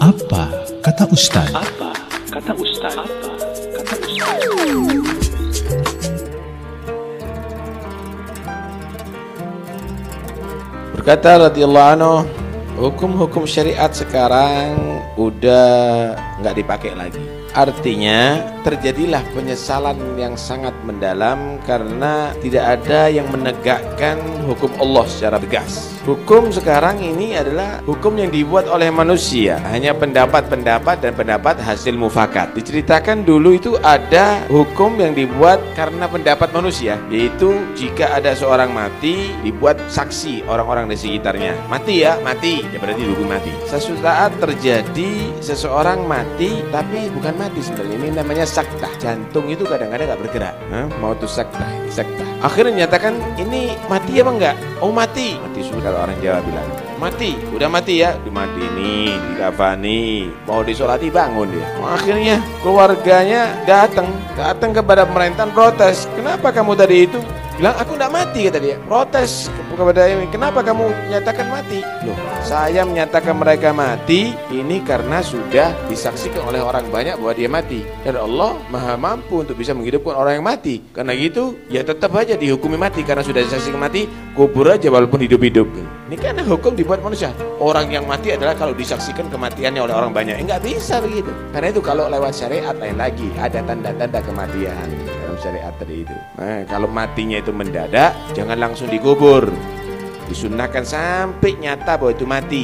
Apa kata Ustaz? Apa kata Ustaz? Apa kata Ustaz? Berkata radhiyallahu anhu, hukum-hukum syariat sekarang udah nggak dipakai lagi. Artinya terjadilah penyesalan yang sangat mendalam karena tidak ada yang menegakkan hukum Allah secara tegas. Hukum sekarang ini adalah hukum yang dibuat oleh manusia, hanya pendapat-pendapat dan pendapat hasil mufakat. Diceritakan dulu itu ada hukum yang dibuat karena pendapat manusia, yaitu jika ada seorang mati dibuat saksi orang-orang di sekitarnya. Mati ya, mati, ya berarti hukum mati. Sesuatu saat terjadi seseorang mati, tapi bukan mati sebenarnya, ini namanya saktah. Jantung itu kadang-kadang nggak bergerak. Mau tuh saktah. Akhirnya nyatakan ini mati apa enggak? Oh mati. Mati sudah, kalau orang Jawa bilang. Mati, udah mati ya, dimati nih, dikafani, mau disolati bangun dia. Akhirnya keluarganya datang kepada pemerintahan protes. Kenapa kamu tadi itu bilang aku enggak mati, kata dia. Protes kepada ini, kenapa kamu nyatakan mati? Loh, saya menyatakan mereka mati ini karena sudah disaksikan oleh orang banyak bahwa dia mati. Dan Allah Maha mampu untuk bisa menghidupkan orang yang mati. Karena gitu, ya tetap aja dihukumi mati karena sudah disaksikan mati, kubur aja walaupun hidup-hidup. Ini kan hukum dibuat manusia. Orang yang mati adalah kalau disaksikan kematiannya oleh orang banyak. Enggak bisa begitu. Karena itu kalau lewat syariat lain lagi, ada tanda-tanda kematian dalam syariat tadi itu. Nah, kalau matinya itu mendadak, jangan langsung dikubur. Disunnahkan sampai nyata bahwa itu mati.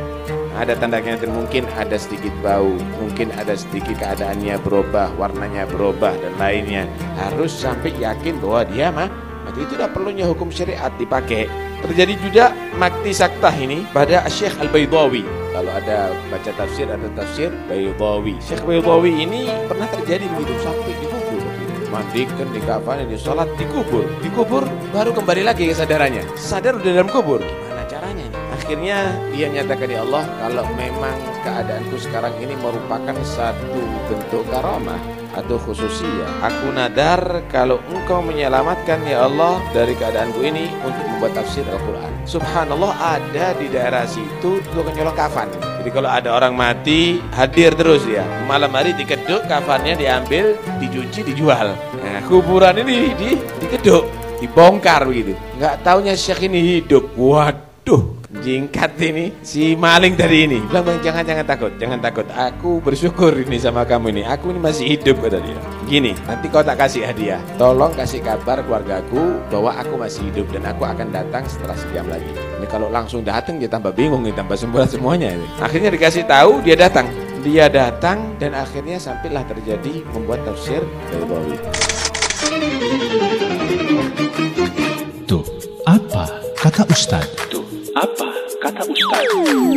Ada tandanya, mungkin ada sedikit bau, mungkin ada sedikit keadaannya berubah, warnanya berubah dan lainnya. Harus sampai yakin bahwa dia mati. Itu udah perlunya hukum syariat dipakai. Terjadi juga makti saktah ini pada Syekh Al-Baydawi. Kalau ada baca tafsir, ada tafsir Baydawi. Syekh Baydawi ini pernah terjadi begitu, sampai dikubur. Mandikan, dikafani, disolat, dikubur, baru kembali lagi kesadarannya. Sadar udah dalam kubur. Gimana caranya ini? Akhirnya dia nyatakan, ya Allah, kalau memang keadaanku sekarang ini merupakan satu bentuk karamah atau khususiyah, aku nadar kalau engkau menyelamatkan ya Allah dari keadaanku ini untuk membuat tafsir Al-Quran. Subhanallah, ada di daerah situ tukang nyolong kafan. Jadi kalau ada orang mati, hadir terus ya. Malam hari dikeduk, kafannya diambil, dicuci, dijual. Nah, kuburan ini dikeduk, dibongkar begitu. Nggak taunya Syekh ini hidup. Waduh, jingkat ini si maling tadi ini. Bilang, bang, jangan takut. Aku bersyukur ini sama kamu ini. Aku ini masih hidup, kata dia. Gini, nanti kau tak kasih hadiah. Tolong kasih kabar keluargaku bahwa aku masih hidup dan aku akan datang setelah sejam lagi. Ini kalau langsung datang dia tambah bingung, dia tambah semburat semuanya. Akhirnya dikasih tahu, dia datang. Dan akhirnya sampailah terjadi membuat tafsir Baydawi. Tuh, apa kata Ustaz? Apa kata Ustaz?